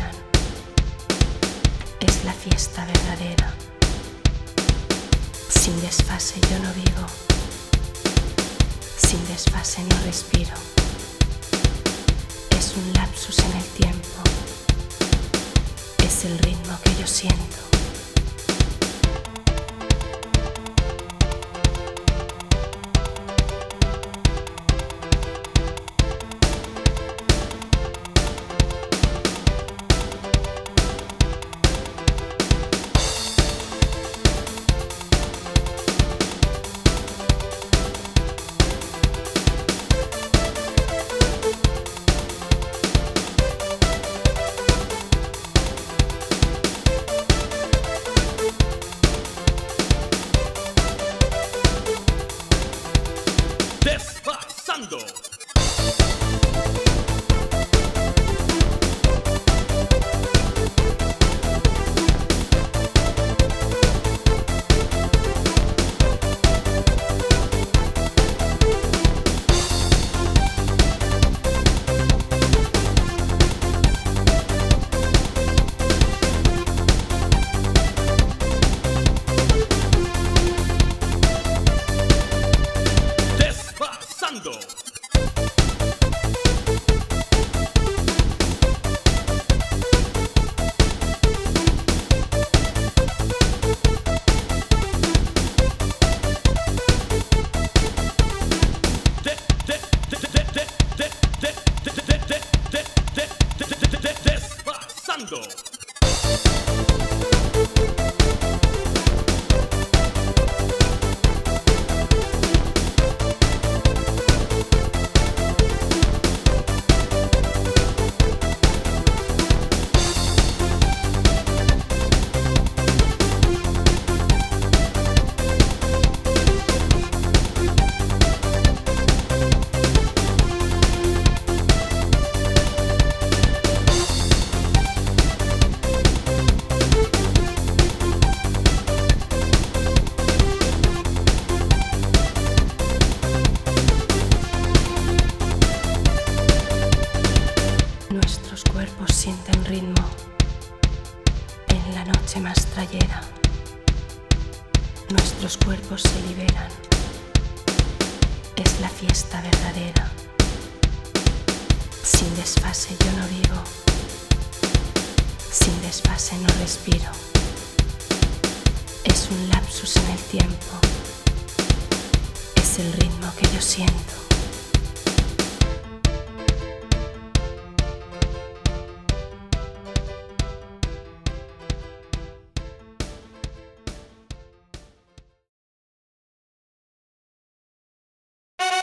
liberan. Es la fiesta verdadera. Sin desfase yo no vivo, sin desfase no respiro. Es un lapsus en el tiempo, es el ritmo que yo siento. Desfasando. Desfasando. Nuestros cuerpos sienten ritmo en la noche más trayera. Nuestros cuerpos se liberan. Es la fiesta verdadera. Sin desfase yo no vivo, sin desfase no respiro. Es un lapsus en el tiempo, es el ritmo que yo siento.